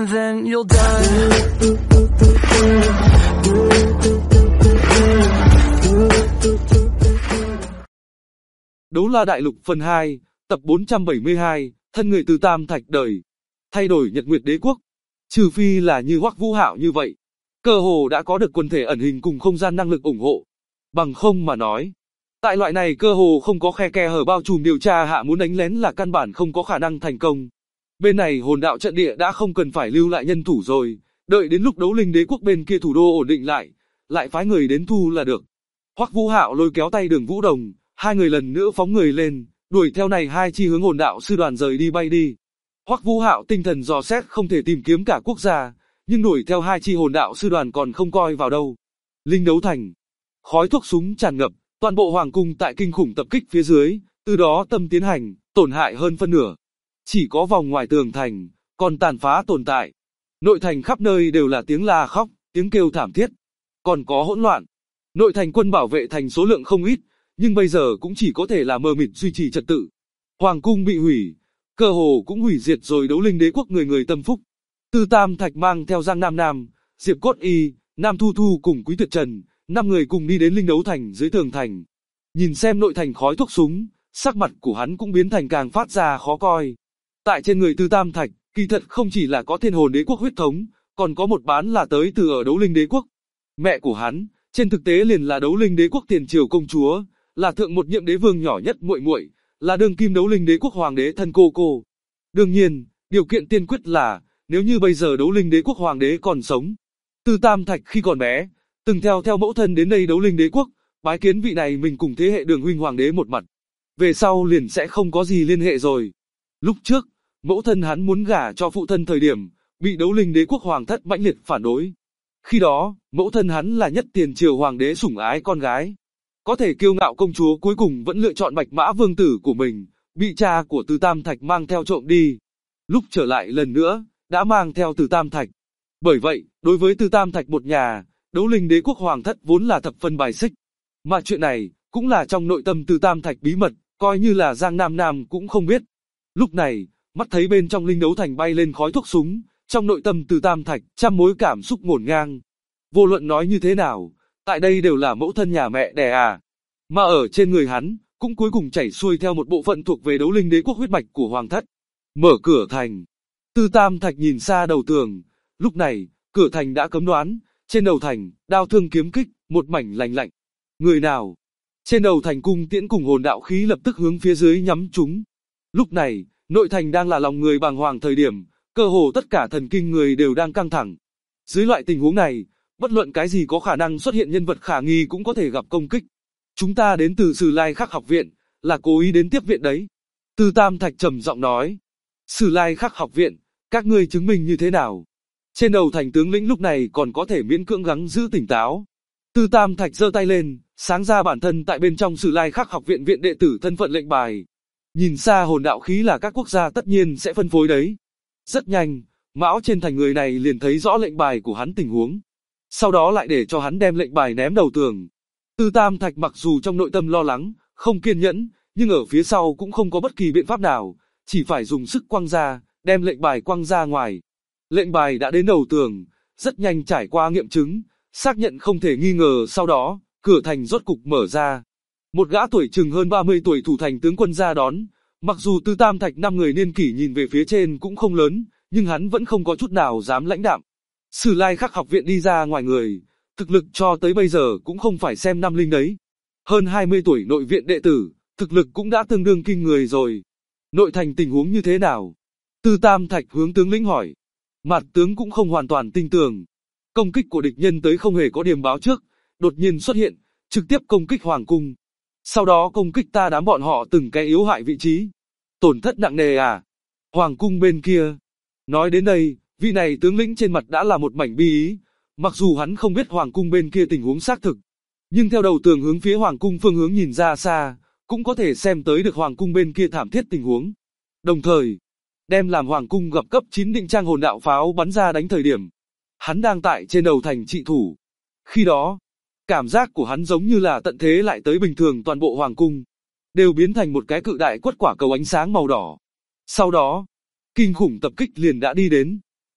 and then you'll die. Đấu La Đại Lục phần 2, tập 472, thân người từ Tam Thạch đời. Thay đổi Nhật Nguyệt Đế Quốc. Trừ phi là như Hoắc Vũ Hạo như vậy, cơ hồ đã có được quần thể ẩn hình cùng không gian năng lực ủng hộ. Bằng không mà nói, tại loại này cơ hồ không có khe kẽ hở bao trùm điều tra hạ muốn đánh lén là căn bản không có khả năng thành công. Bên này hồn đạo trận địa đã không cần phải lưu lại nhân thủ rồi, đợi đến lúc Đấu Linh Đế Quốc bên kia thủ đô ổn định lại phái người đến thu là được. Hoắc Vũ Hạo lôi kéo tay Đường Vũ Đồng, hai người lần nữa phóng người lên, đuổi theo này hai chi hướng hồn đạo sư đoàn rời đi bay đi. Hoắc Vũ Hạo tinh thần dò xét không thể tìm kiếm cả quốc gia, nhưng đuổi theo hai chi hồn đạo sư đoàn còn không coi vào đâu. Linh Đấu Thành, khói thuốc súng tràn ngập, toàn bộ hoàng cung tại kinh khủng tập kích phía dưới, từ đó tâm tiến hành, tổn hại hơn phân nửa. Chỉ có vòng ngoài tường thành, còn tàn phá tồn tại. Nội thành khắp nơi đều là tiếng la khóc, tiếng kêu thảm thiết. Còn có hỗn loạn. Nội thành quân bảo vệ thành số lượng không ít, nhưng bây giờ cũng chỉ có thể là mờ mịt duy trì trật tự. Hoàng cung bị hủy, cơ hồ cũng hủy diệt rồi. Đấu Linh Đế Quốc người người tâm phúc. Từ Tam Thạch mang theo Giang Nam Nam, Diệp Cốt Y, Nam Thu Thu cùng Quý Tuyệt Trần, 5 người cùng đi đến Linh Đấu Thành dưới tường thành. Nhìn xem nội thành khói thuốc súng, sắc mặt của hắn cũng biến thành càng phát ra khó coi. Tại trên người Từ Tam Thạch, kỳ thật không chỉ là có Thiên Hồn Đế Quốc huyết thống, còn có một bán là tới từ ở Đấu Linh Đế Quốc. Mẹ của hắn, trên thực tế liền là Đấu Linh Đế Quốc tiền triều công chúa, là thượng một nhiệm đế vương nhỏ nhất muội muội, là đương kim Đấu Linh Đế Quốc hoàng đế thân cô. Đương nhiên, điều kiện tiên quyết là, nếu như bây giờ Đấu Linh Đế Quốc hoàng đế còn sống. Từ Tam Thạch khi còn bé, từng theo mẫu thân đến đây Đấu Linh Đế Quốc, bái kiến vị này mình cùng thế hệ Đường huynh hoàng đế một mặt. Về sau liền sẽ không có gì liên hệ rồi. Lúc trước, mẫu thân hắn muốn gả cho phụ thân thời điểm, bị Đấu Linh Đế Quốc hoàng thất mãnh liệt phản đối. Khi đó, mẫu thân hắn là nhất tiền triều hoàng đế sủng ái con gái. Có thể kiêu ngạo công chúa cuối cùng vẫn lựa chọn Bạch Mã vương tử của mình, bị cha của Từ Tam Thạch mang theo trộm đi. Lúc trở lại lần nữa, đã mang theo Từ Tam Thạch. Bởi vậy, đối với Từ Tam Thạch một nhà, Đấu Linh Đế Quốc hoàng thất vốn là thập phân bài xích. Mà chuyện này, cũng là trong nội tâm Từ Tam Thạch bí mật, coi như là Giang Nam Nam cũng không biết. Lúc này, mắt thấy bên trong Linh Đấu Thành bay lên khói thuốc súng, trong nội tâm Từ Tam Thạch trăm mối cảm xúc ngổn ngang. Vô luận nói như thế nào, tại đây đều là mẫu thân nhà mẹ đẻ à. Mà ở trên người hắn, cũng cuối cùng chảy xuôi theo một bộ phận thuộc về Đấu Linh Đế Quốc huyết mạch của hoàng thất. Mở cửa thành. Từ Tam Thạch nhìn xa đầu tường. Lúc này, cửa thành đã cấm đoán. Trên đầu thành, đao thương kiếm kích, một mảnh lạnh lạnh. Người nào? Trên đầu thành cung tiễn cùng hồn đạo khí lập tức hướng phía dưới nhắm chúng. Lúc này, nội thành đang là lòng người bàng hoàng thời điểm, cơ hồ tất cả thần kinh người đều đang căng thẳng. Dưới loại tình huống này, bất luận cái gì có khả năng xuất hiện nhân vật khả nghi cũng có thể gặp công kích. Chúng ta đến từ Sử Lai Khắc học viện, là cố ý đến tiếp viện đấy. Từ Tam Thạch trầm giọng nói. Sử Lai Khắc học viện, các ngươi chứng minh như thế nào? Trên đầu thành tướng lĩnh lúc này còn có thể miễn cưỡng gắng giữ tỉnh táo. Từ Tam Thạch giơ tay lên, sáng ra bản thân tại bên trong Sử Lai Khắc học viện viện đệ tử thân phận lệnh bài. Nhìn xa hồn đạo khí là các quốc gia tất nhiên sẽ phân phối đấy. Rất nhanh, Mão trên thành người này liền thấy rõ lệnh bài của hắn tình huống. Sau đó lại để cho hắn đem lệnh bài ném đầu tường. Từ Tam Thạch mặc dù trong nội tâm lo lắng, không kiên nhẫn, nhưng ở phía sau cũng không có bất kỳ biện pháp nào, chỉ phải dùng sức quăng ra, đem lệnh bài quăng ra ngoài. Lệnh bài đã đến đầu tường, rất nhanh trải qua nghiệm chứng, xác nhận không thể nghi ngờ. Sau đó, cửa thành rốt cục mở ra. Một gã tuổi chừng hơn 30 tuổi thủ thành tướng quân ra đón. Mặc dù Từ Tam Thạch 5 người niên kỷ nhìn về phía trên cũng không lớn, nhưng hắn vẫn không có chút nào dám lãnh đạm. Sử Lai Khắc học viện đi ra ngoài người, thực lực cho tới bây giờ cũng không phải xem năm linh đấy. Hơn 20 tuổi nội viện đệ tử, thực lực cũng đã tương đương kinh người rồi. Nội thành tình huống như thế nào? Từ Tam Thạch hướng tướng lĩnh hỏi. Mạt tướng cũng không hoàn toàn tin tưởng. Công kích của địch nhân tới không hề có điểm báo trước, đột nhiên xuất hiện, trực tiếp công kích hoàng cung. Sau đó công kích ta đám bọn họ từng cái yếu hại vị trí. Tổn thất nặng nề à? Hoàng cung bên kia. Nói đến đây, vị này tướng lĩnh trên mặt đã là một mảnh bi ý. Mặc dù hắn không biết hoàng cung bên kia tình huống xác thực, nhưng theo đầu tường hướng phía hoàng cung phương hướng nhìn ra xa, cũng có thể xem tới được hoàng cung bên kia thảm thiết tình huống. Đồng thời, đem làm hoàng cung gặp cấp 9 định trang hồn đạo pháo bắn ra đánh thời điểm, hắn đang tại trên đầu thành trị thủ. Khi đó, cảm giác của hắn giống như là tận thế lại tới bình thường, toàn bộ hoàng cung đều biến thành một cái cự đại quất quả cầu ánh sáng màu đỏ. Sau đó, kinh khủng tập kích liền đã đi đến.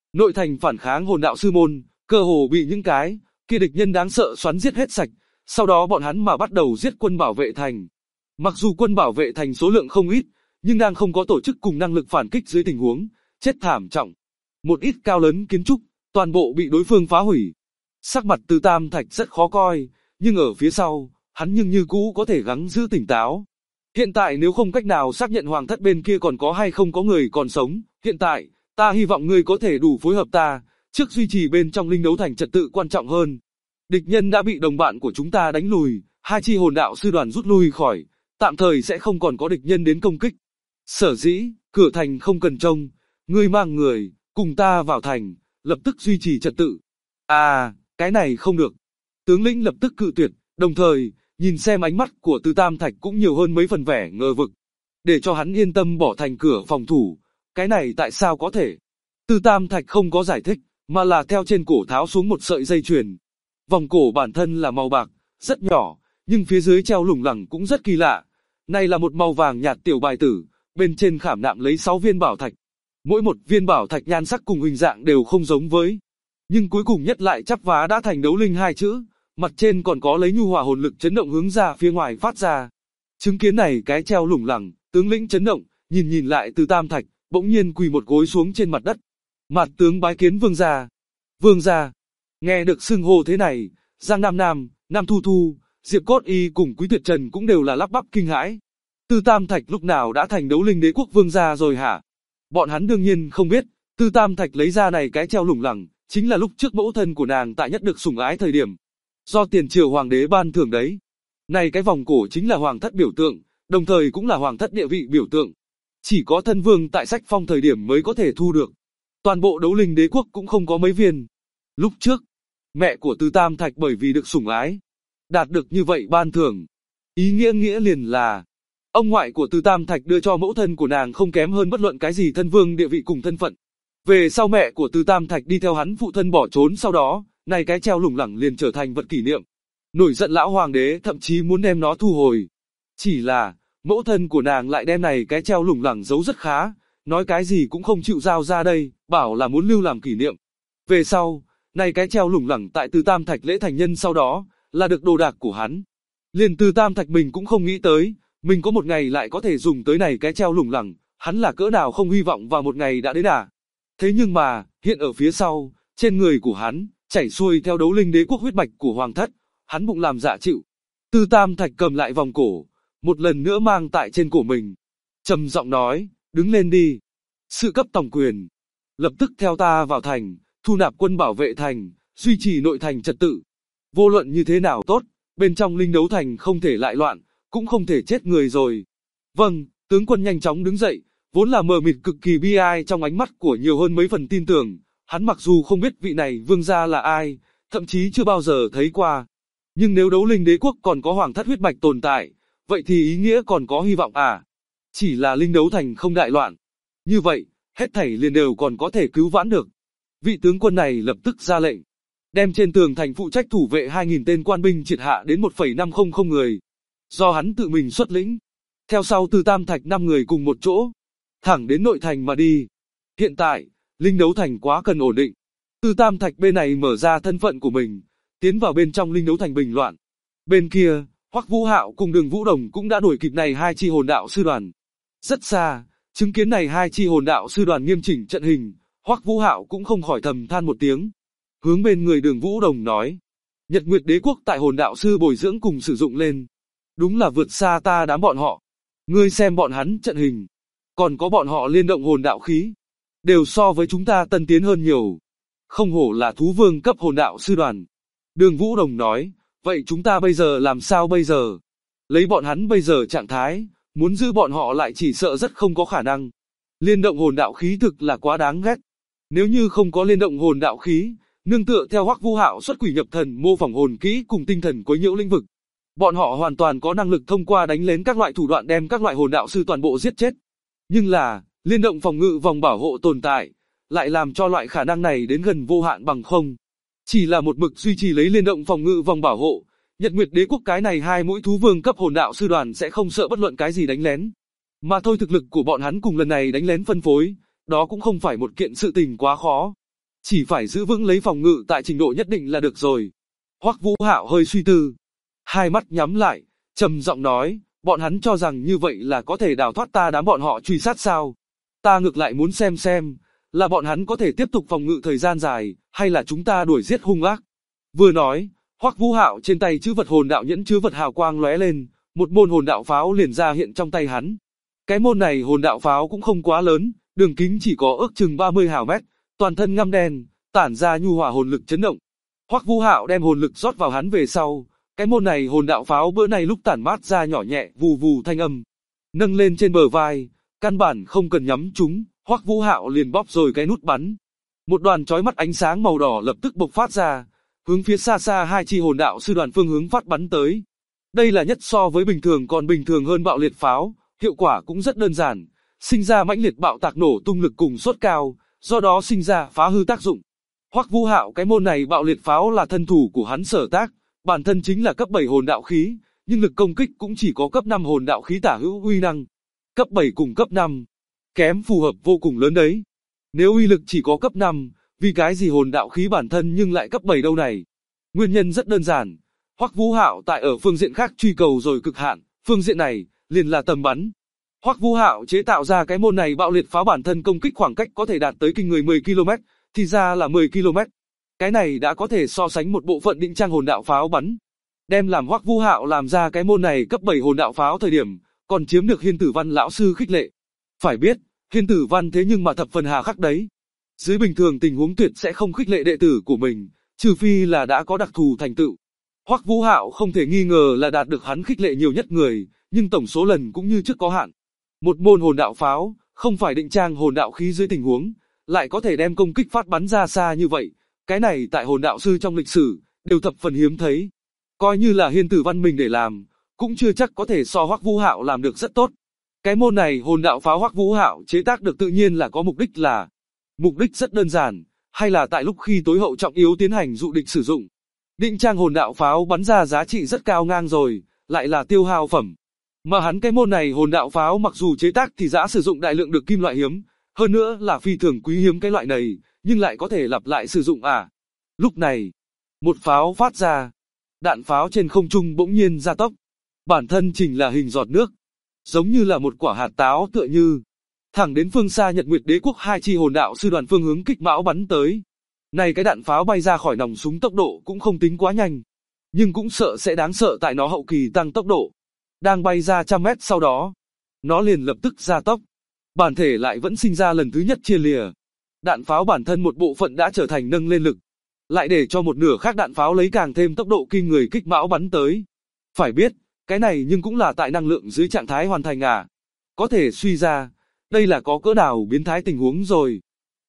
Nội thành phản kháng hồn đạo sư môn, cơ hồ bị những cái kia địch nhân đáng sợ xoắn giết hết sạch, sau đó bọn hắn mà bắt đầu giết quân bảo vệ thành. Mặc dù quân bảo vệ thành số lượng không ít, nhưng đang không có tổ chức cùng năng lực phản kích dưới tình huống chết thảm trọng. Một ít cao lớn kiến trúc, toàn bộ bị đối phương phá hủy. Sắc mặt Từ Tam Thạch rất khó coi, nhưng ở phía sau, hắn nhưng như cũ có thể gắng giữ tỉnh táo. Hiện tại nếu không cách nào xác nhận hoàng thất bên kia còn có hay không có người còn sống, hiện tại, ta hy vọng ngươi có thể đủ phối hợp ta, trước duy trì bên trong linh đấu thành trật tự quan trọng hơn. Địch nhân đã bị đồng bạn của chúng ta đánh lùi, hai chi hồn đạo sư đoàn rút lui khỏi, tạm thời sẽ không còn có địch nhân đến công kích. Sở dĩ, cửa thành không cần trông, ngươi mang người, cùng ta vào thành, lập tức duy trì trật tự. À, cái này không được. Tướng lĩnh lập tức cự tuyệt, đồng thời, nhìn xem ánh mắt của Từ Tam Thạch cũng nhiều hơn mấy phần vẻ ngờ vực. Để cho hắn yên tâm bỏ thành cửa phòng thủ, cái này tại sao có thể? Từ Tam Thạch không có giải thích, mà là theo trên cổ tháo xuống một sợi dây chuyền. Vòng cổ bản thân là màu bạc, rất nhỏ, nhưng phía dưới treo lủng lẳng cũng rất kỳ lạ. Này là một màu vàng nhạt tiểu bài tử, bên trên khảm nạm lấy 6 viên bảo thạch. Mỗi một viên bảo thạch nhan sắc cùng hình dạng đều không giống với. Nhưng cuối cùng nhất lại chắp vá đã thành đấu linh hai chữ, mặt trên còn có lấy nhu hòa hồn lực chấn động hướng ra phía ngoài phát ra. Chứng kiến này cái treo lủng lẳng, tướng lĩnh chấn động, nhìn lại Từ Tam Thạch, bỗng nhiên quỳ một gối xuống trên mặt đất. Mặt tướng bái kiến vương gia. Vương gia. Nghe được xưng hô thế này, Giang Nam Nam, Nam Thu Thu, Diệp Cốt Y cùng Quý Tuyệt Trần cũng đều là lắp bắp kinh hãi. Từ Tam Thạch lúc nào đã thành đấu linh đế quốc vương gia rồi hả? Bọn hắn đương nhiên không biết, Từ Tam Thạch lấy ra này cái treo lủng lẳng, chính là lúc trước mẫu thân của nàng tại nhất được sủng ái thời điểm. Do tiền triều hoàng đế ban thưởng đấy. Này cái vòng cổ chính là hoàng thất biểu tượng, đồng thời cũng là hoàng thất địa vị biểu tượng. Chỉ có thân vương tại sách phong thời điểm mới có thể thu được. Toàn bộ đấu linh đế quốc cũng không có mấy viên. Lúc trước, mẹ của Từ Tam Thạch bởi vì được sủng ái, đạt được như vậy ban thưởng. Ý nghĩa liền là, ông ngoại của Từ Tam Thạch đưa cho mẫu thân của nàng không kém hơn bất luận cái gì thân vương địa vị cùng thân phận. Về sau mẹ của Từ Tam Thạch đi theo hắn phụ thân bỏ trốn sau đó, này cái treo lủng lẳng liền trở thành vật kỷ niệm. Nổi giận lão hoàng đế thậm chí muốn đem nó thu hồi. Chỉ là, mẫu thân của nàng lại đem này cái treo lủng lẳng giấu rất khá, nói cái gì cũng không chịu giao ra đây, bảo là muốn lưu làm kỷ niệm. Về sau, này cái treo lủng lẳng tại Từ Tam Thạch lễ thành nhân sau đó, là được đồ đạc của hắn. Liền Từ Tam Thạch mình cũng không nghĩ tới, mình có một ngày lại có thể dùng tới này cái treo lủng lẳng, hắn là cỡ nào không hy vọng vào một ngày đã đến à. Thế nhưng mà, hiện ở phía sau, trên người của hắn, chảy xuôi theo đấu linh đế quốc huyết mạch của hoàng thất, hắn bụng làm dạ chịu. Từ Tam Thạch cầm lại vòng cổ, một lần nữa mang tại trên cổ mình. Trầm giọng nói, đứng lên đi. Sự cấp tổng quyền. Lập tức theo ta vào thành, thu nạp quân bảo vệ thành, duy trì nội thành trật tự. Vô luận như thế nào tốt, bên trong linh đấu thành không thể lại loạn, cũng không thể chết người rồi. Vâng, tướng quân nhanh chóng đứng dậy, vốn là mờ mịt cực kỳ bi ai trong ánh mắt của nhiều hơn mấy phần tin tưởng. Hắn mặc dù không biết vị này vương gia là ai, thậm chí chưa bao giờ thấy qua. Nhưng nếu đấu linh đế quốc còn có hoàng thất huyết mạch tồn tại, vậy thì ý nghĩa còn có hy vọng à? Chỉ là linh đấu thành không đại loạn. Như vậy, hết thảy liền đều còn có thể cứu vãn được. Vị tướng quân này lập tức ra lệnh, đem trên tường thành phụ trách thủ vệ 2.000 tên quan binh triệt hạ đến 1,500 người. Do hắn tự mình xuất lĩnh. Theo sau Từ Tam Thạch 5 người cùng một chỗ, thẳng đến nội thành mà đi. Hiện tại, linh đấu thành quá cần ổn định. Từ Tam Thạch bên này mở ra thân phận của mình, tiến vào bên trong linh đấu thành bình loạn. Bên kia, Hoắc Vũ Hạo cùng Đường Vũ Đồng cũng đã đuổi kịp này hai chi hồn đạo sư đoàn. Rất xa, chứng kiến này hai chi hồn đạo sư đoàn nghiêm chỉnh trận hình, Hoắc Vũ Hạo cũng không khỏi thầm than một tiếng. Hướng bên người Đường Vũ Đồng nói, Nhật Nguyệt Đế quốc tại hồn đạo sư bồi dưỡng cùng sử dụng lên, đúng là vượt xa ta đám bọn họ. Ngươi xem bọn hắn trận hình, còn có bọn họ liên động hồn đạo khí, đều so với chúng ta tân tiến hơn nhiều. Không hổ là thú vương cấp hồn đạo sư đoàn. Đường Vũ Đồng nói, vậy chúng ta bây giờ làm sao bây giờ? Lấy bọn hắn bây giờ trạng thái, muốn giữ bọn họ lại chỉ sợ rất không có khả năng. Liên động hồn đạo khí thực là quá đáng ghét. Nếu như không có liên động hồn đạo khí, nương tựa theo Hoắc Vũ Hạo xuất quỷ nhập thần mô phỏng hồn kỹ cùng tinh thần quấy nhiễu lĩnh vực, bọn họ hoàn toàn có năng lực thông qua đánh lén các loại thủ đoạn đem các loại hồn đạo sư toàn bộ giết chết. Nhưng là, liên động phòng ngự vòng bảo hộ tồn tại, lại làm cho loại khả năng này đến gần vô hạn bằng không. Chỉ là một mực duy trì lấy liên động phòng ngự vòng bảo hộ, Nhật Nguyệt Đế quốc cái này hai mũi thú vương cấp hồn đạo sư đoàn sẽ không sợ bất luận cái gì đánh lén. Mà thôi thực lực của bọn hắn cùng lần này đánh lén phân phối, đó cũng không phải một kiện sự tình quá khó. chỉ phải giữ vững lấy phòng ngự tại trình độ nhất định là được rồi. Hoắc Vũ Hạo hơi suy tư, hai mắt nhắm lại, trầm giọng nói, bọn hắn cho rằng như vậy là có thể đào thoát ta đám bọn họ truy sát sao? Ta ngược lại muốn xem, là bọn hắn có thể tiếp tục phòng ngự thời gian dài, hay là chúng ta đuổi giết hung ác. Vừa nói, Hoắc Vũ Hạo trên tay chữ vật hồn đạo nhẫn chứa vật hào quang lóe lên, một môn hồn đạo pháo liền ra hiện trong tay hắn. Cái môn này hồn đạo pháo cũng không quá lớn, đường kính chỉ có ước chừng 30 hào mét, toàn thân ngăm đen, tản ra nhu hòa hồn lực chấn động. Hoắc Vũ Hạo đem hồn lực rót vào hắn về sau, cái môn này hồn đạo pháo bữa này lúc tản mát ra nhỏ nhẹ vù vù thanh âm, nâng lên trên bờ vai, căn bản không cần nhắm chúng, Hoắc Vũ Hạo liền bóp rồi cái nút bắn. Một đoàn chói mắt ánh sáng màu đỏ lập tức bộc phát ra, hướng phía xa xa hai chi hồn đạo sư đoàn phương hướng phát bắn tới. Đây là nhất so với bình thường còn bình thường hơn bạo liệt pháo, hiệu quả cũng rất đơn giản, sinh ra mãnh liệt bạo tạc nổ tung lực cùng sốt cao, do đó sinh ra phá hư tác dụng. Hoắc Vũ Hạo cái môn này bạo liệt pháo là thân thủ của hắn sở tác, bản thân chính là cấp 7 hồn đạo khí, nhưng lực công kích cũng chỉ có cấp 5 hồn đạo khí tả hữu uy năng. Cấp 7 cùng cấp 5, kém phù hợp vô cùng lớn đấy. Nếu uy lực chỉ có cấp 5, vì cái gì hồn đạo khí bản thân nhưng lại cấp 7 đâu này? Nguyên nhân rất đơn giản, Hoắc Vũ Hạo tại ở phương diện khác truy cầu rồi cực hạn, phương diện này liền là tầm bắn. Hoắc Vũ Hạo chế tạo ra cái môn này bạo liệt pháo bản thân công kích khoảng cách có thể đạt tới kinh người 10 km, thì ra là 10 km. Cái này đã có thể so sánh một bộ phận định trang hồn đạo pháo bắn. Đem làm Hoắc Vũ Hạo làm ra cái môn này cấp 7 hồn đạo pháo thời điểm, còn chiếm được Hiên Tử Văn lão sư khích lệ. Phải biết, Hiên Tử Văn thế nhưng mà thập phần hà khắc đấy. Dưới bình thường tình huống tuyệt sẽ không khích lệ đệ tử của mình, trừ phi là đã có đặc thù thành tựu. Hoắc Vũ Hạo không thể nghi ngờ là đạt được hắn khích lệ nhiều nhất người, nhưng tổng số lần cũng như trước có hạn. Một môn hồn đạo pháo, không phải định trang hồn đạo khí dưới tình huống, lại có thể đem công kích phát bắn ra xa như vậy, cái này tại hồn đạo sư trong lịch sử, đều thập phần hiếm thấy. Coi như là Hiên Tử Văn mình để làm, cũng chưa chắc có thể so Hoắc Vũ Hạo làm được rất tốt. Cái môn này hồn đạo pháo Hoắc Vũ Hạo chế tác được tự nhiên là có mục đích rất đơn giản, hay là tại lúc khi tối hậu trọng yếu tiến hành dụ địch sử dụng. Định trang hồn đạo pháo bắn ra giá trị rất cao ngang rồi, lại là tiêu hao phẩm. Mà hắn cái môn này hồn đạo pháo mặc dù chế tác thì đã sử dụng đại lượng được kim loại hiếm, hơn nữa là phi thường quý hiếm cái loại này, nhưng lại có thể lặp lại sử dụng à. Lúc này, một pháo phát ra, đạn pháo trên không trung bỗng nhiên gia tốc, bản thân chỉnh là hình giọt nước, giống như là một quả hạt táo tựa như, thẳng đến phương xa Nhật Nguyệt Đế Quốc hai chi hồn đạo sư đoàn phương hướng kích mão bắn tới. Này cái đạn pháo bay ra khỏi nòng súng tốc độ cũng không tính quá nhanh, nhưng cũng sợ sẽ đáng sợ tại nó hậu kỳ tăng tốc độ. Đang bay ra trăm mét sau đó, nó liền lập tức gia tốc, bản thể lại vẫn sinh ra lần thứ nhất chia lìa. Đạn pháo bản thân một bộ phận đã trở thành nâng lên lực, lại để cho một nửa khác đạn pháo lấy càng thêm tốc độ kinh người kích mão bắn tới. Phải biết, cái này nhưng cũng là tại năng lượng dưới trạng thái hoàn thành à. Có thể suy ra, đây là có cỡ nào biến thái tình huống rồi.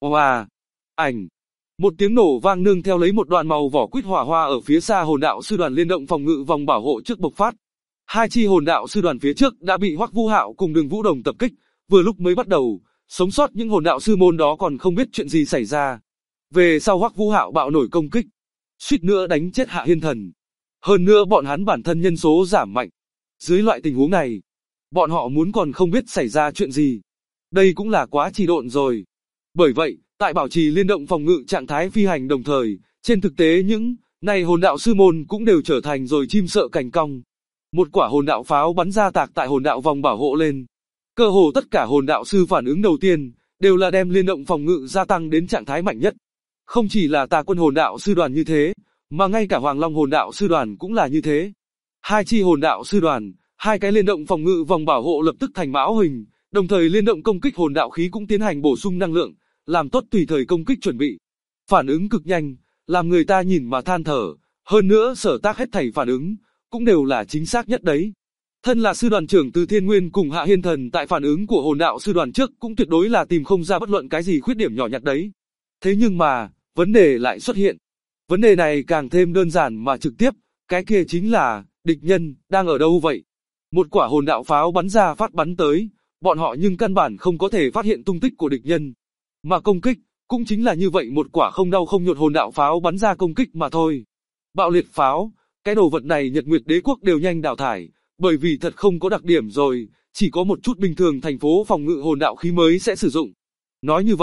Ảnh. Một tiếng nổ vang nương theo lấy một đoạn màu vỏ quýt hỏa hoa ở phía xa hồn đạo sư đoàn liên động phòng ngự vòng bảo hộ trước bộc phát. Hai chi hồn đạo sư đoàn phía trước đã bị Hoắc Vũ Hạo cùng Đường Vũ Đồng tập kích, vừa lúc mới bắt đầu, sống sót những hồn đạo sư môn đó còn không biết chuyện gì xảy ra. Về sau Hoắc Vũ Hạo bạo nổi công kích, suýt nữa đánh chết Hạ Hiên Thần. Hơn nữa bọn hắn bản thân nhân số giảm mạnh. Dưới loại tình huống này, bọn họ muốn còn không biết xảy ra chuyện gì. Đây cũng là quá trì độn rồi. Bởi vậy, tại bảo trì liên động phòng ngự trạng thái phi hành đồng thời, trên thực tế những này hồn đạo sư môn cũng đều trở thành rồi chim sợ cành cong. Một quả hồn đạo pháo bắn ra tạc tại hồn đạo vòng bảo hộ lên. Cơ hồ tất cả hồn đạo sư phản ứng đầu tiên, đều là đem liên động phòng ngự gia tăng đến trạng thái mạnh nhất. Không chỉ là Tà Quân hồn đạo sư đoàn như thế, mà ngay cả Hoàng Long hồn đạo sư đoàn cũng là như thế. Hai chi hồn đạo sư đoàn, hai cái liên động phòng ngự vòng bảo hộ lập tức thành mão hình, đồng thời liên động công kích hồn đạo khí cũng tiến hành bổ sung năng lượng, làm tốt tùy thời công kích chuẩn bị. Phản ứng cực nhanh, làm người ta nhìn mà than thở, hơn nữa sở tác hết thảy phản ứng, cũng đều là chính xác nhất đấy. Thân là sư đoàn trưởng Từ Thiên Nguyên cùng Hạ Hiên Thần tại phản ứng của hồn đạo sư đoàn trước cũng tuyệt đối là tìm không ra bất luận cái gì khuyết điểm nhỏ nhặt đấy. Thế nhưng mà, vấn đề lại xuất hiện. Vấn đề này càng thêm đơn giản mà trực tiếp, cái kia chính là, địch nhân, đang ở đâu vậy? Một quả hồn đạo pháo bắn ra phát bắn tới, bọn họ nhưng căn bản không có thể phát hiện tung tích của địch nhân. Mà công kích, cũng chính là như vậy một quả không đau không nhột hồn đạo pháo bắn ra công kích mà thôi. Bạo liệt pháo, cái đồ vật này Nhật Nguyệt Đế Quốc đều nhanh đào thải, bởi vì thật không có đặc điểm rồi, chỉ có một chút bình thường thành phố phòng ngự hồn đạo khí mới sẽ sử dụng. Nói như vậy,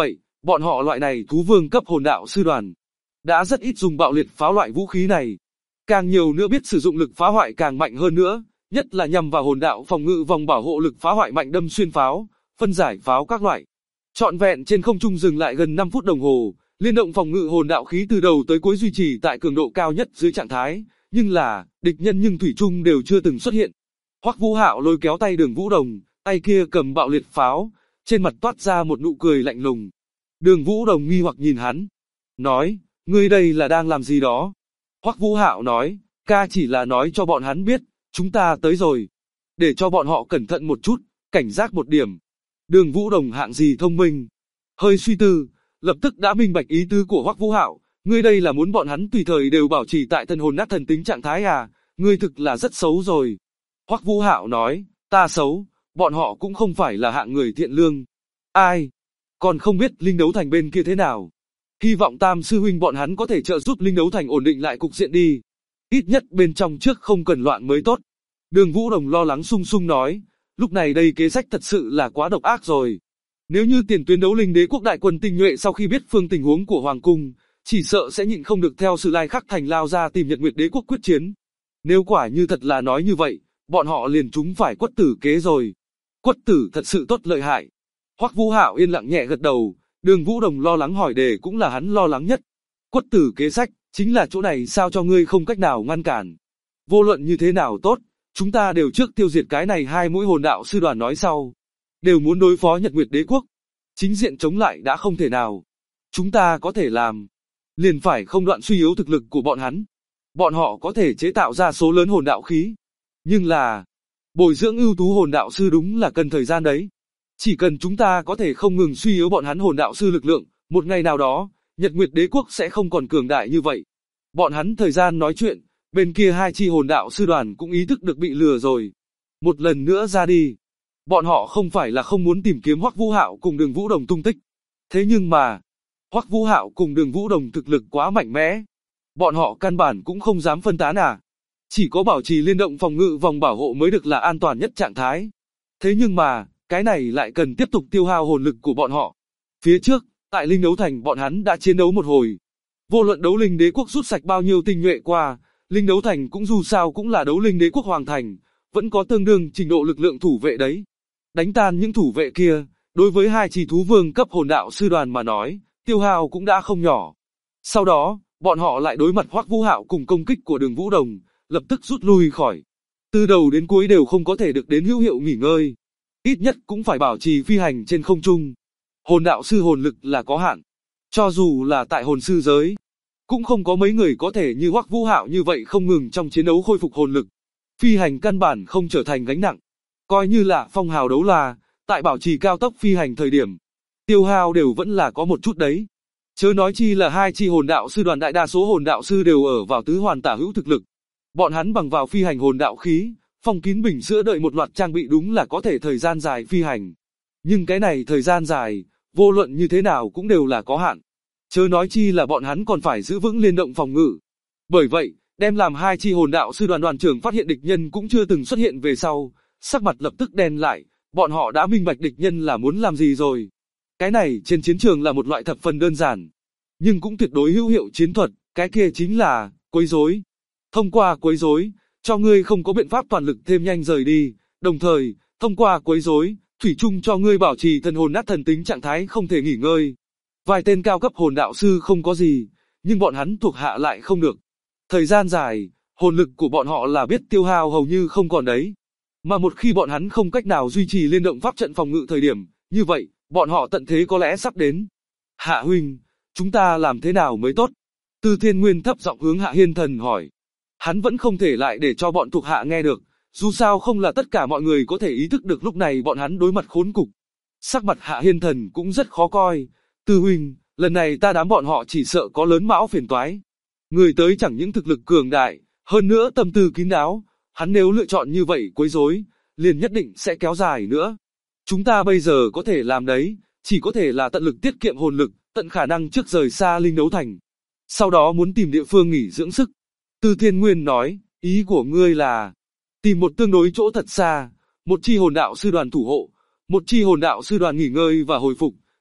Bọn họ loại này thú vương cấp hồn đạo sư đoàn, đã rất ít dùng bạo liệt pháo loại vũ khí này. Càng nhiều nữa biết sử dụng lực phá hoại càng mạnh hơn nữa, nhất là nhằm vào hồn đạo phòng ngự vòng bảo hộ lực phá hoại mạnh đâm xuyên pháo, phân giải pháo các loại. Trọn vẹn trên không trung dừng lại gần 5 phút đồng hồ, liên động phòng ngự hồn đạo khí từ đầu tới cuối duy trì tại cường độ cao nhất dưới trạng thái, nhưng là, địch nhân nhưng thủy chung đều chưa từng xuất hiện. Hoắc Vũ Hạo lôi kéo tay Đường Vũ Đồng, tay kia cầm bạo liệt pháo, trên mặt toát ra một nụ cười lạnh lùng. Đường Vũ Đồng nghi hoặc nhìn hắn, nói, ngươi đây là đang làm gì đó? Hoắc Vũ Hạo nói, ca chỉ là nói cho bọn hắn biết, chúng ta tới rồi. Để cho bọn họ cẩn thận một chút, cảnh giác một điểm. Đường Vũ Đồng hạng gì thông minh. Hơi suy tư, lập tức đã minh bạch ý tứ của Hoắc Vũ Hạo, ngươi đây là muốn bọn hắn tùy thời đều bảo trì tại thần hồn nát thần tính trạng thái à, ngươi thực là rất xấu rồi. Hoắc Vũ Hạo nói, ta xấu, bọn họ cũng không phải là hạng người thiện lương. Ai? Còn không biết Linh Đấu Thành bên kia thế nào. Hy vọng Tam sư huynh bọn hắn có thể trợ giúp Linh Đấu Thành ổn định lại cục diện đi. Ít nhất bên trong trước không cần loạn mới tốt. Đường Vũ Đồng lo lắng sung sung nói, lúc này đây kế sách thật sự là quá độc ác rồi. Nếu như tiền tuyến đấu linh đế quốc đại quân tinh nhuệ sau khi biết phương tình huống của Hoàng Cung, chỉ sợ sẽ nhịn không được theo Sử Lai Khắc Thành lao ra tìm Nhật Nguyệt đế quốc quyết chiến. Nếu quả như thật là nói như vậy, bọn họ liền trúng phải quất tử kế rồi. Quất tử thật sự tốt lợi hại. Hoắc Vũ Hạo yên lặng nhẹ gật đầu, Đường Vũ Đồng lo lắng hỏi đề cũng là hắn lo lắng nhất. Quất tử kế sách, chính là chỗ này sao cho ngươi không cách nào ngăn cản. Vô luận như thế nào tốt, chúng ta đều trước tiêu diệt cái này hai mũi hồn đạo sư đoàn nói sau. Đều muốn đối phó Nhật Nguyệt đế quốc. Chính diện chống lại đã không thể nào. Chúng ta có thể làm. Liền phải không đoạn suy yếu thực lực của bọn hắn. Bọn họ có thể chế tạo ra số lớn hồn đạo khí. Nhưng là, bồi dưỡng ưu tú hồn đạo sư đúng là cần thời gian đấy. Chỉ cần chúng ta có thể không ngừng suy yếu bọn hắn hồn đạo sư lực lượng, một ngày nào đó, Nhật Nguyệt đế quốc sẽ không còn cường đại như vậy. Bọn hắn thời gian nói chuyện, bên kia hai chi hồn đạo sư đoàn cũng ý thức được bị lừa rồi. Một lần nữa ra đi. Bọn họ không phải là không muốn tìm kiếm Hoắc Vũ Hạo cùng Đường Vũ Đồng tung tích. Thế nhưng mà, Hoắc Vũ Hạo cùng Đường Vũ Đồng thực lực quá mạnh mẽ. Bọn họ căn bản cũng không dám phân tán à. Chỉ có bảo trì liên động phòng ngự vòng bảo hộ mới được là an toàn nhất trạng thái. Thế nhưng mà, cái này lại cần tiếp tục tiêu hao hồn lực của bọn họ. Phía trước, tại Linh Đấu Thành bọn hắn đã chiến đấu một hồi. Vô luận đấu linh đế quốc rút sạch bao nhiêu tinh nhuệ qua, Linh Đấu Thành cũng dù sao cũng là đấu linh đế quốc hoàng thành, vẫn có tương đương trình độ lực lượng thủ vệ đấy. Đánh tan những thủ vệ kia, đối với hai chỉ thú vương cấp hồn đạo sư đoàn mà nói, tiêu hao cũng đã không nhỏ. Sau đó, bọn họ lại đối mặt Hoắc Vũ Hạo cùng công kích của Đường Vũ Đồng, lập tức rút lui khỏi. Từ đầu đến cuối đều không có thể được đến hữu hiệu nghỉ ngơi. Ít nhất cũng phải bảo trì phi hành trên không trung. Hồn đạo sư hồn lực là có hạn. Cho dù là tại hồn sư giới, cũng không có mấy người có thể như Hoắc Vũ Hạo như vậy không ngừng trong chiến đấu khôi phục hồn lực. Phi hành căn bản không trở thành gánh nặng. Coi như là phong hào đấu la, tại bảo trì cao tốc phi hành thời điểm, tiêu hao đều vẫn là có một chút đấy. Chớ nói chi là hai chi hồn đạo sư đoàn, đại đa số hồn đạo sư đều ở vào tứ hoàn tả hữu thực lực. Bọn hắn bằng vào phi hành hồn đạo khí, phong kín bình sữa đợi một loạt trang bị đúng là có thể thời gian dài phi hành. Nhưng cái này thời gian dài, vô luận như thế nào cũng đều là có hạn. Chớ nói chi là bọn hắn còn phải giữ vững liên động phòng ngự. Bởi vậy, đem làm hai chi hồn đạo sư đoàn đoàn trưởng phát hiện địch nhân cũng chưa từng xuất hiện về sau, sắc mặt lập tức đen lại, bọn họ đã minh bạch địch nhân là muốn làm gì rồi. Cái này trên chiến trường là một loại thập phần đơn giản, nhưng cũng tuyệt đối hữu hiệu chiến thuật, cái kia chính là quấy rối. Thông qua quấy rối, cho ngươi không có biện pháp toàn lực thêm nhanh rời đi, đồng thời, thông qua quấy rối, thủy chung cho ngươi bảo trì thần hồn nát thần tính trạng thái không thể nghỉ ngơi. Vài tên cao cấp hồn đạo sư không có gì, nhưng bọn hắn thuộc hạ lại không được. Thời gian dài, hồn lực của bọn họ là biết tiêu hao hầu như không còn đấy. Mà một khi bọn hắn không cách nào duy trì liên động pháp trận phòng ngự thời điểm, như vậy, bọn họ tận thế có lẽ sắp đến. Hạ huynh, chúng ta làm thế nào mới tốt? Tư Thiên Nguyên thấp giọng hướng Hạ Hiên Thần hỏi. Hắn vẫn không thể lại để cho bọn thuộc hạ nghe được, dù sao không là tất cả mọi người có thể ý thức được lúc này bọn hắn đối mặt khốn cục. Sắc mặt Hạ Hiên Thần cũng rất khó coi. Tư huynh, lần này ta đám bọn họ chỉ sợ có lớn mão phiền toái. Người tới chẳng những thực lực cường đại, hơn nữa tâm tư kín đáo, hắn nếu lựa chọn như vậy quấy rối, liền nhất định sẽ kéo dài nữa. Chúng ta bây giờ có thể làm đấy, chỉ có thể là tận lực tiết kiệm hồn lực, tận khả năng trước rời xa Linh Đấu Thành. Sau đó muốn tìm địa phương nghỉ dưỡng sức. Tư Thiên Nguyên nói, ý của ngươi là tìm một tương đối chỗ thật xa, một chi hồn đạo sư đoàn thủ hộ, một chi hồn đạo sư đoàn nghỉ ngơi và hồi phục,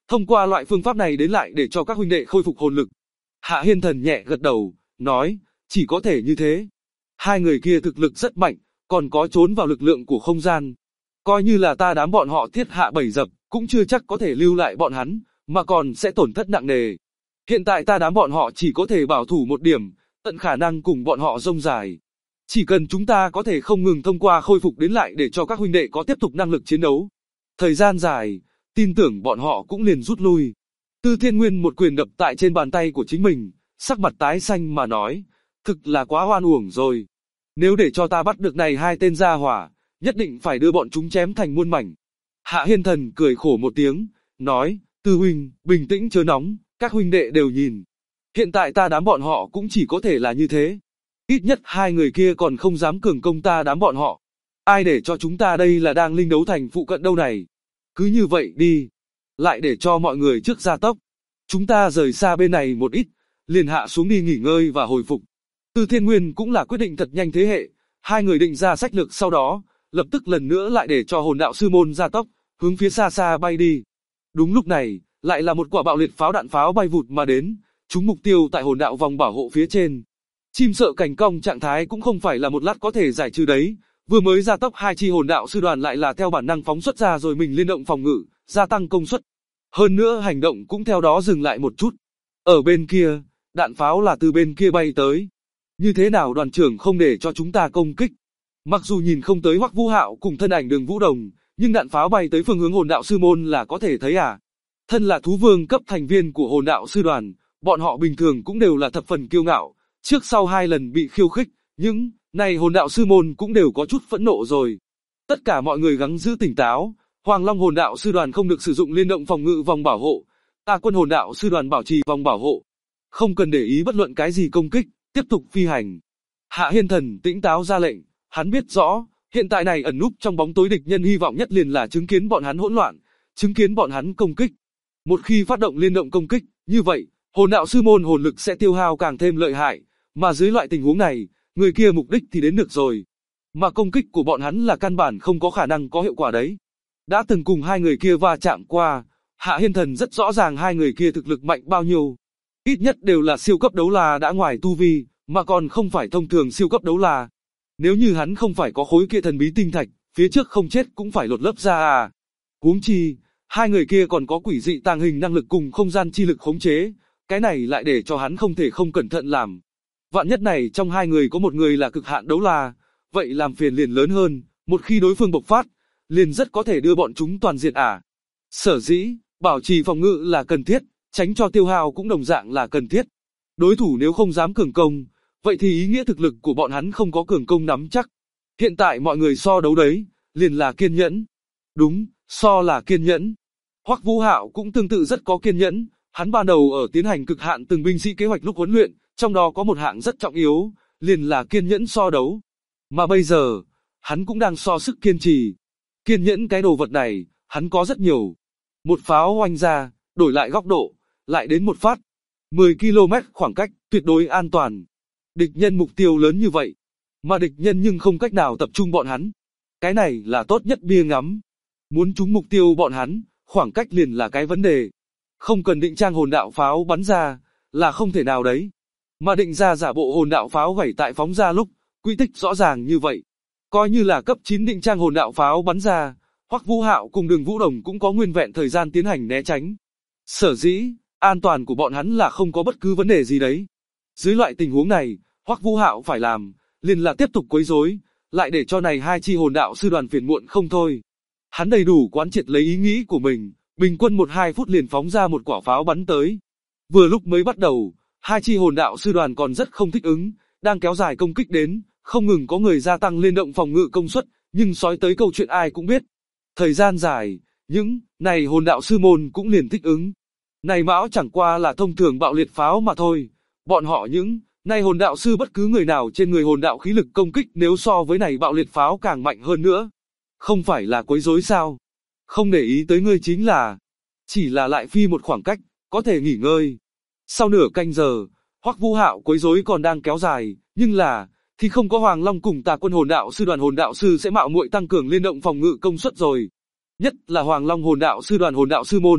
thông qua loại phương pháp này đến lại để cho các huynh đệ khôi phục hồn lực. Hạ Hiên Thần nhẹ gật đầu, nói, chỉ có thể như thế. Hai người kia thực lực rất mạnh, còn có trốn vào lực lượng của không gian. Coi như là ta đám bọn họ thiết hạ bẫy dập, cũng chưa chắc có thể lưu lại bọn hắn, mà còn sẽ tổn thất nặng nề. Hiện tại ta đám bọn họ chỉ có thể bảo thủ một điểm, tận khả năng cùng bọn họ rông dài. Chỉ cần chúng ta có thể không ngừng thông qua khôi phục đến lại để cho các huynh đệ có tiếp tục năng lực chiến đấu. Thời gian dài, tin tưởng bọn họ cũng liền rút lui. Tư Thiên Nguyên một quyền đập tại trên bàn tay của chính mình, sắc mặt tái xanh mà nói, thực là quá oan uổng rồi. Nếu để cho ta bắt được này hai tên gia hỏa, nhất định phải đưa bọn chúng chém thành muôn mảnh. Hạ Hiên Thần cười khổ một tiếng, nói, Tư huynh, bình tĩnh chớ nóng, các huynh đệ đều nhìn. Hiện tại ta đám bọn họ cũng chỉ có thể là như thế. Ít nhất hai người kia còn không dám cường công ta đám bọn họ. Ai để cho chúng ta đây là đang linh đấu thành phụ cận đâu này. Cứ như vậy đi. Lại để cho mọi người trước gia tốc. Chúng ta rời xa bên này một ít, liền hạ xuống đi nghỉ ngơi và hồi phục. Tư Thiên Nguyên cũng là quyết định thật nhanh thế hệ. Hai người định ra sách lược sau đó, lập tức lần nữa lại để cho hồn đạo sư môn gia tốc, hướng phía xa xa bay đi. Đúng lúc này, lại là một quả bạo liệt pháo đạn pháo bay vụt mà đến, trúng mục tiêu tại hồn đạo vòng bảo hộ phía trên. Chim sợ cảnh cong trạng thái cũng không phải là một lát có thể giải trừ đấy, vừa mới gia tốc hai chi hồn đạo sư đoàn lại là theo bản năng phóng xuất ra rồi mình liên động phòng ngự, gia tăng công suất. Hơn nữa hành động cũng theo đó dừng lại một chút. Ở bên kia, đạn pháo là từ bên kia bay tới. Như thế nào đoàn trưởng không để cho chúng ta công kích? Mặc dù nhìn không tới Hoắc Vũ Hạo cùng thân ảnh Đường Vũ Đồng, nhưng đạn pháo bay tới phương hướng hồn đạo sư môn là có thể thấy à. Thân là thú vương cấp thành viên của hồn đạo sư đoàn, bọn họ bình thường cũng đều là thập phần kiêu ngạo, trước sau hai lần bị khiêu khích, nhưng này hồn đạo sư môn cũng đều có chút phẫn nộ rồi. Tất cả mọi người gắng giữ tỉnh táo, Hoàng Long hồn đạo sư đoàn không được sử dụng liên động phòng ngự vòng bảo hộ, Ta Quân hồn đạo sư đoàn bảo trì vòng bảo hộ, không cần để ý bất luận cái gì công kích, tiếp tục phi hành. Hạ Hiên Thần tỉnh táo ra lệnh, hắn biết rõ, hiện tại này ẩn núp trong bóng tối địch nhân hy vọng nhất liền là chứng kiến bọn hắn hỗn loạn, chứng kiến bọn hắn công kích. Một khi phát động liên động công kích, như vậy, hồn đạo sư môn hồn lực sẽ tiêu hao càng thêm lợi hại, mà dưới loại tình huống này, người kia mục đích thì đến được rồi. Mà công kích của bọn hắn là căn bản không có khả năng có hiệu quả đấy. Đã từng cùng hai người kia va chạm qua, Hạ Hiên Thần rất rõ ràng hai người kia thực lực mạnh bao nhiêu. Ít nhất đều là siêu cấp đấu la đã ngoài tu vi, mà còn không phải thông thường siêu cấp đấu la. Nếu như hắn không phải có khối kia thần bí tinh thạch, phía trước không chết cũng phải lột lớp ra à. Huống chi, hai người kia còn có quỷ dị tàng hình năng lực cùng không gian chi lực khống chế, cái này lại để cho hắn không thể không cẩn thận làm. Vạn nhất này trong hai người có một người là cực hạn đấu la, vậy làm phiền liền lớn hơn, một khi đối phương bộc phát, liền rất có thể đưa bọn chúng toàn diệt à. Sở dĩ, bảo trì phòng ngự là cần thiết, tránh cho tiêu hao cũng đồng dạng là cần thiết. Đối thủ nếu không dám cường công, vậy thì ý nghĩa thực lực của bọn hắn không có cường công nắm chắc. Hiện tại mọi người so đấu đấy, liền là kiên nhẫn. Đúng, so là kiên nhẫn. Hoắc Vũ Hạo cũng tương tự rất có kiên nhẫn, hắn ban đầu ở tiến hành cực hạn từng binh sĩ kế hoạch lúc huấn luyện, trong đó có một hạng rất trọng yếu, liền là kiên nhẫn so đấu. Mà bây giờ, hắn cũng đang so sức kiên trì. Kiên nhẫn cái đồ vật này, hắn có rất nhiều. Một pháo oanh ra, đổi lại góc độ, lại đến một phát. 10 km khoảng cách, tuyệt đối an toàn. Địch nhân mục tiêu lớn như vậy, mà địch nhân nhưng không cách nào tập trung bọn hắn. Cái này là tốt nhất bia ngắm. Muốn trúng mục tiêu bọn hắn, khoảng cách liền là cái vấn đề. Không cần định trang hồn đạo pháo bắn ra, là không thể nào đấy. Mà định ra giả bộ hồn đạo pháo gảy tại phóng ra lúc, quy tích rõ ràng như vậy. Coi như là cấp 9 định trang hồn đạo pháo bắn ra, Hoắc Vũ Hạo cùng Đường Vũ Đồng cũng có nguyên vẹn thời gian tiến hành né tránh. Sở dĩ, an toàn của bọn hắn là không có bất cứ vấn đề gì đấy. Dưới loại tình huống này, Hoắc Vũ Hạo phải làm, liền là tiếp tục quấy rối, lại để cho này hai chi hồn đạo sư đoàn phiền muộn không thôi. Hắn đầy đủ quán triệt lấy ý nghĩ của mình, bình quân 1-2 phút liền phóng ra một quả pháo bắn tới. Vừa lúc mới bắt đầu, hai chi hồn đạo sư đoàn còn rất không thích ứng, đang kéo dài công kích đến, không ngừng có người gia tăng liên động phòng ngự công suất, nhưng sói tới câu chuyện ai cũng biết. Thời gian dài, những này hồn đạo sư môn cũng liền thích ứng. Này mão chẳng qua là thông thường bạo liệt pháo mà thôi. Bọn họ những này hồn đạo sư bất cứ người nào trên người hồn đạo khí lực công kích nếu so với này bạo liệt pháo càng mạnh hơn nữa. Không phải là quấy rối sao? Không để ý tới ngươi chính là, chỉ là lại phi một khoảng cách, có thể nghỉ ngơi. Sau nửa canh giờ, Hoắc Vũ Hạo quấy rối còn đang kéo dài, nhưng là thì không có Hoàng Long cùng Tà Quân hồn đạo sư sẽ mạo muội tăng cường liên động phòng ngự công suất rồi. Nhất là Hoàng Long hồn đạo sư môn,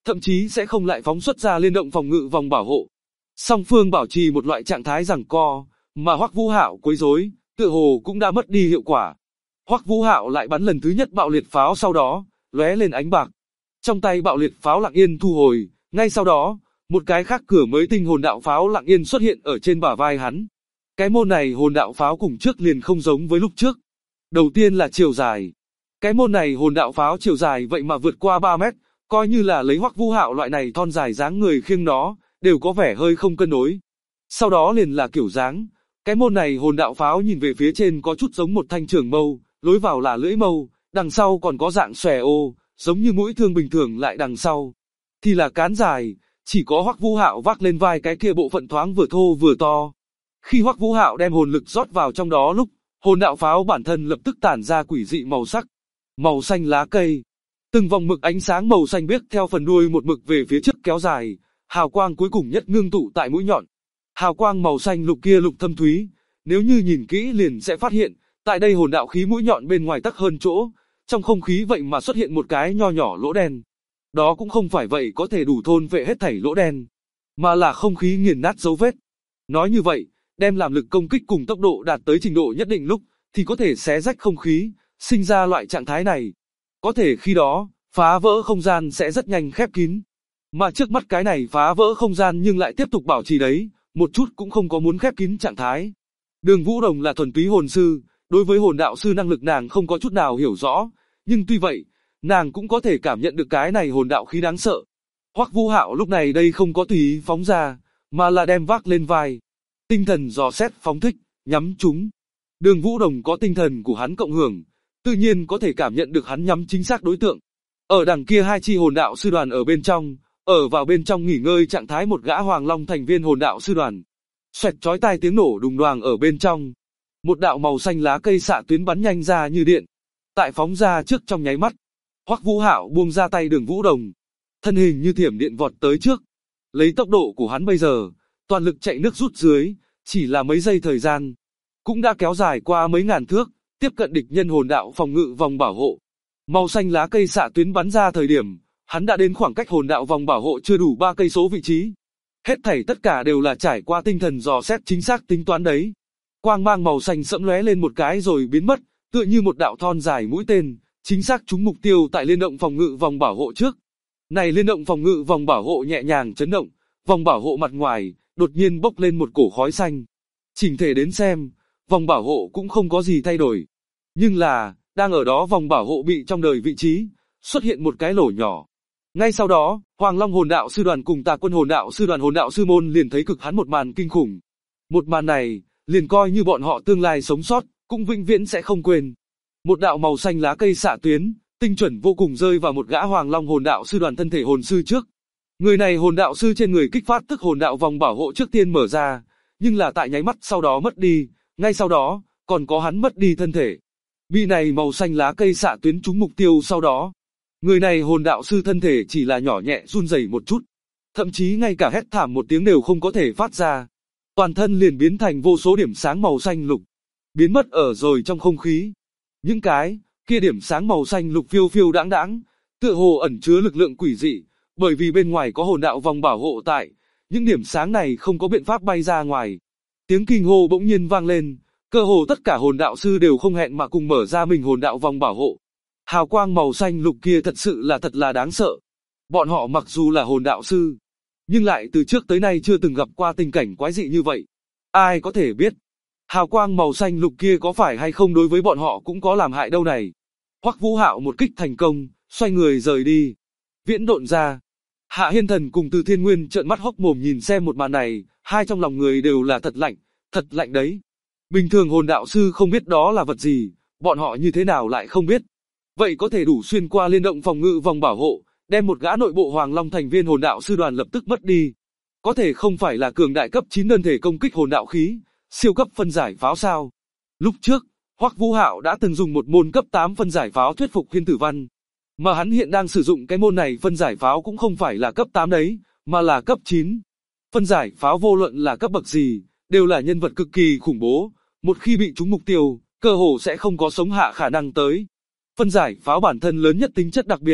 thậm chí sẽ không lại phóng xuất ra liên động phòng ngự vòng bảo hộ. Song phương bảo trì một loại trạng thái giằng co, mà Hoắc Vũ Hạo quấy rối, tựa hồ cũng đã mất đi hiệu quả. Hoắc Vũ Hạo lại bắn lần thứ nhất bạo liệt pháo, sau đó lóe lên ánh bạc. Trong tay bạo liệt pháo lặng yên thu hồi, ngay sau đó, một cái khác cửa mới tinh hồn đạo pháo lặng yên xuất hiện ở trên bả vai hắn. Cái môn này hồn đạo pháo cùng trước liền không giống với lúc trước. Đầu tiên là chiều dài. Cái môn này hồn đạo pháo chiều dài vậy mà vượt qua 3 mét, coi như là lấy Hoắc Vũ Hạo loại này thon dài dáng người khiêng nó, đều có vẻ hơi không cân đối. Sau đó liền là kiểu dáng. Cái môn này hồn đạo pháo nhìn về phía trên có chút giống một thanh trường mâu, lối vào là lưỡi mâu, đằng sau còn có dạng xòe ô, giống như mũi thương bình thường, lại đằng sau thì là cán dài, chỉ có Hoắc Vũ Hạo vác lên vai cái kia bộ phận thoáng vừa thô vừa to. Khi Hoắc Vũ Hạo đem hồn lực rót vào trong đó lúc, hồn đạo pháo bản thân lập tức tản ra quỷ dị màu sắc, màu xanh lá cây. Từng vòng mực ánh sáng màu xanh biếc theo phần đuôi một mực về phía trước kéo dài, hào quang cuối cùng nhất ngưng tụ tại mũi nhọn. Hào quang màu xanh lục kia lục thâm thúy, nếu như nhìn kỹ liền sẽ phát hiện, tại đây hồn đạo khí mũi nhọn bên ngoài tắc hơn chỗ, trong không khí vậy mà xuất hiện một cái nho nhỏ lỗ đen. Đó cũng không phải vậy có thể đủ thôn vệ hết thảy lỗ đen, mà là không khí nghiền nát dấu vết. Nói như vậy, đem làm lực công kích cùng tốc độ đạt tới trình độ nhất định lúc, thì có thể xé rách không khí, sinh ra loại trạng thái này. Có thể khi đó, phá vỡ không gian sẽ rất nhanh khép kín. Mà trước mắt cái này phá vỡ không gian nhưng lại tiếp tục bảo trì đấy, một chút cũng không có muốn khép kín trạng thái. Đường Vũ Đồng là thuần túy hồn sư, đối với hồn đạo sư năng lực nàng không có chút nào hiểu rõ, nhưng tuy vậy, nàng cũng có thể cảm nhận được cái này hồn đạo khí đáng sợ. Hoắc Vũ Hạo lúc này đây không có tùy ý phóng ra, mà là đem vác lên vai. Tinh thần dò xét phóng thích, nhắm trúng. Đường Vũ Đồng có tinh thần của hắn cộng hưởng, tự nhiên có thể cảm nhận được hắn nhắm chính xác đối tượng. Ở đằng kia hai chi hồn đạo sư đoàn ở bên trong, ở vào bên trong nghỉ ngơi trạng thái một gã Hoàng Long thành viên hồn đạo sư đoàn. Xoẹt chói tai tiếng nổ đùng đoàng ở bên trong. Một đạo màu xanh lá cây xạ tuyến bắn nhanh ra như điện. Tại phóng ra trước trong nháy mắt, Hoắc Vũ Hạo buông ra tay Đường Vũ Đồng, thân hình như thiểm điện vọt tới trước. Lấy tốc độ của hắn bây giờ, toàn lực chạy nước rút dưới, chỉ là mấy giây thời gian, cũng đã kéo dài qua mấy ngàn thước, tiếp cận địch nhân hồn đạo phòng ngự vòng bảo hộ. Màu xanh lá cây xạ tuyến bắn ra thời điểm, hắn đã đến khoảng cách hồn đạo vòng bảo hộ chưa đủ 3 cây số vị trí. Hết thảy tất cả đều là trải qua tinh thần dò xét chính xác tính toán đấy. Quang mang màu xanh sẫm lóe lên một cái rồi biến mất, tựa như một đạo thon dài mũi tên, chính xác trúng mục tiêu tại liên động phòng ngự vòng bảo hộ trước. Này liên động phòng ngự vòng bảo hộ nhẹ nhàng chấn động, vòng bảo hộ mặt ngoài đột nhiên bốc lên một cổ khói xanh. Chỉnh thể đến xem, vòng bảo hộ cũng không có gì thay đổi, nhưng là đang ở đó vòng bảo hộ bị trong đời vị trí xuất hiện một cái lỗ nhỏ. Ngay sau đó, Hoàng Long hồn đạo sư đoàn cùng Tà Quân hồn đạo sư đoàn hồn đạo sư môn liền thấy cực hắn một màn kinh khủng. Một màn này, liền coi như bọn họ tương lai sống sót, cũng vĩnh viễn sẽ không quên. Một đạo màu xanh lá cây xạ tuyến, tinh chuẩn vô cùng rơi vào một gã Hoàng Long hồn đạo sư đoàn thân thể hồn sư trước. Người này hồn đạo sư trên người kích phát tức hồn đạo vòng bảo hộ trước tiên mở ra, nhưng là tại nháy mắt sau đó mất đi, ngay sau đó, còn có hắn mất đi thân thể. Bị này màu xanh lá cây xạ tuyến trúng mục tiêu sau đó. Người này hồn đạo sư thân thể chỉ là nhỏ nhẹ run rẩy một chút, thậm chí ngay cả hét thảm một tiếng đều không có thể phát ra. Toàn thân liền biến thành vô số điểm sáng màu xanh lục, biến mất ở rồi trong không khí. Những cái kia điểm sáng màu xanh lục phiêu phiêu đãng đãng, tựa hồ ẩn chứa lực lượng quỷ dị, bởi vì bên ngoài có hồn đạo vòng bảo hộ tại, những điểm sáng này không có biện pháp bay ra ngoài. Tiếng kinh hô bỗng nhiên vang lên, cơ hồ tất cả hồn đạo sư đều không hẹn mà cùng mở ra mình hồn đạo vòng bảo hộ. Hào quang màu xanh lục kia thật là đáng sợ. Bọn họ mặc dù là hồn đạo sư, nhưng lại từ trước tới nay chưa từng gặp qua tình cảnh quái dị như vậy. Ai có thể biết, hào quang màu xanh lục kia có phải hay không đối với bọn họ cũng có làm hại đâu này. Hoắc Vũ Hạo một kích thành công, xoay người rời đi. Viễn độn ra. Hạ Hiên Thần cùng Từ Thiên Nguyên trợn mắt hốc mồm nhìn xem một màn này, hai trong lòng người đều là thật lạnh đấy. Bình thường hồn đạo sư không biết đó là vật gì, bọn họ như thế nào lại không biết. Vậy có thể đủ xuyên qua liên động phòng ngự vòng bảo hộ, đem một gã nội bộ Hoàng Long thành viên hồn đạo sư đoàn lập tức mất đi. Có thể không phải là cường đại cấp 9 đơn thể công kích hồn đạo khí, siêu cấp phân giải pháo sao? Lúc trước, Hoắc Vũ Hạo đã từng dùng một môn cấp 8 phân giải pháo thuyết phục Hiên Tử Văn, mà hắn hiện đang sử dụng cái môn này phân giải pháo cũng không phải là cấp 8 đấy, mà là cấp 9. Phân giải pháo vô luận là cấp bậc gì, đều là nhân vật cực kỳ khủng bố, một khi bị trúng mục tiêu, cơ hồ sẽ không có sống hạ khả năng tới. Phân giải pháo bản thân lớn nhất tính chất đặc biệt,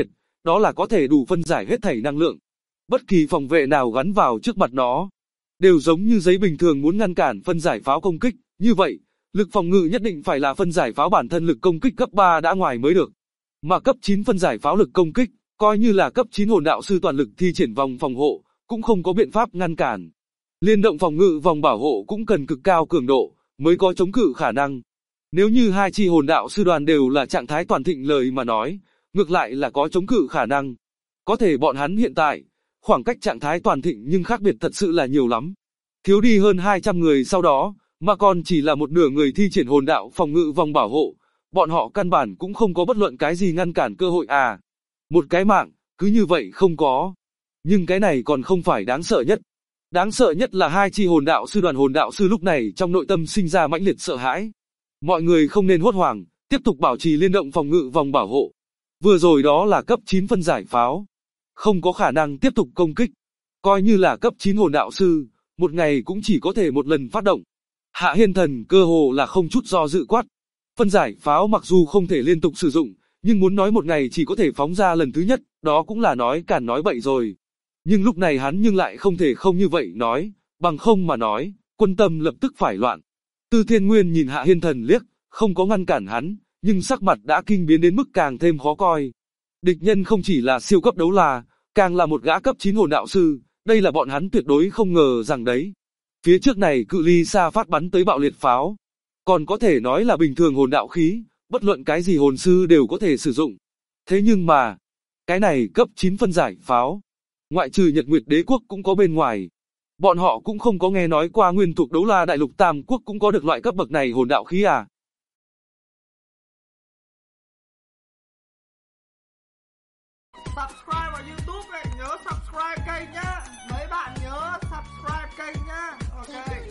đó là có thể đủ phân giải hết thảy năng lượng. Bất kỳ phòng vệ nào gắn vào trước mặt nó, đều giống như giấy bình thường muốn ngăn cản phân giải pháo công kích, như vậy, lực phòng ngự nhất định phải là phân giải pháo bản thân lực công kích cấp 3 đã ngoài mới được. Mà cấp 9 phân giải pháo lực công kích, coi như là cấp 9 hồn đạo sư toàn lực thi triển vòng phòng hộ, cũng không có biện pháp ngăn cản. Liên động phòng ngự vòng bảo hộ cũng cần cực cao cường độ, mới có chống cự khả năng. Nếu như hai chi hồn đạo sư đoàn đều là trạng thái toàn thịnh lời mà nói, ngược lại là có chống cự khả năng. Có thể bọn hắn hiện tại, khoảng cách trạng thái toàn thịnh nhưng khác biệt thật sự là nhiều lắm. Thiếu đi hơn 200 người sau đó, mà còn chỉ là một nửa người thi triển hồn đạo phòng ngự vòng bảo hộ, bọn họ căn bản cũng không có bất luận cái gì ngăn cản cơ hội à. Một cái mạng, cứ như vậy không có. Nhưng cái này còn không phải đáng sợ nhất. Đáng sợ nhất là hai chi hồn đạo sư đoàn hồn đạo sư lúc này trong nội tâm sinh ra mãnh liệt sợ hãi. Mọi người không nên hốt hoảng, tiếp tục bảo trì liên động phòng ngự vòng bảo hộ. Vừa rồi đó là cấp 9 phân giải pháo. Không có khả năng tiếp tục công kích. Coi như là cấp 9 hồn đạo sư, một ngày cũng chỉ có thể một lần phát động. Hạ Hiên Thần cơ hồ là không chút do dự quát. Phân giải pháo mặc dù không thể liên tục sử dụng, nhưng muốn nói một ngày chỉ có thể phóng ra lần thứ nhất, đó cũng là nói càn nói bậy rồi. Nhưng lúc này hắn nhưng lại không thể không như vậy nói, bằng không mà nói, quân tâm lập tức phải loạn. Tư Thiên Nguyên nhìn Hạ Hiên Thần liếc, không có ngăn cản hắn, nhưng sắc mặt đã kinh biến đến mức càng thêm khó coi. Địch nhân không chỉ là siêu cấp đấu la, càng là một gã cấp 9 hồn đạo sư, đây là bọn hắn tuyệt đối không ngờ rằng đấy. Phía trước này cự ly xa phát bắn tới bạo liệt pháo, còn có thể nói là bình thường hồn đạo khí, bất luận cái gì hồn sư đều có thể sử dụng. Thế nhưng mà, cái này cấp 9 phân giải pháo, ngoại trừ Nhật Nguyệt Đế quốc cũng có bên ngoài. Bọn họ cũng không có nghe nói qua nguyên thuộc đấu la đại lục Tam Quốc cũng có được loại cấp bậc này hồn đạo khí à. Subscribe vào YouTube này, nhớ subscribe kênh nhá. Mấy bạn nhớ subscribe kênh nhá. Ok.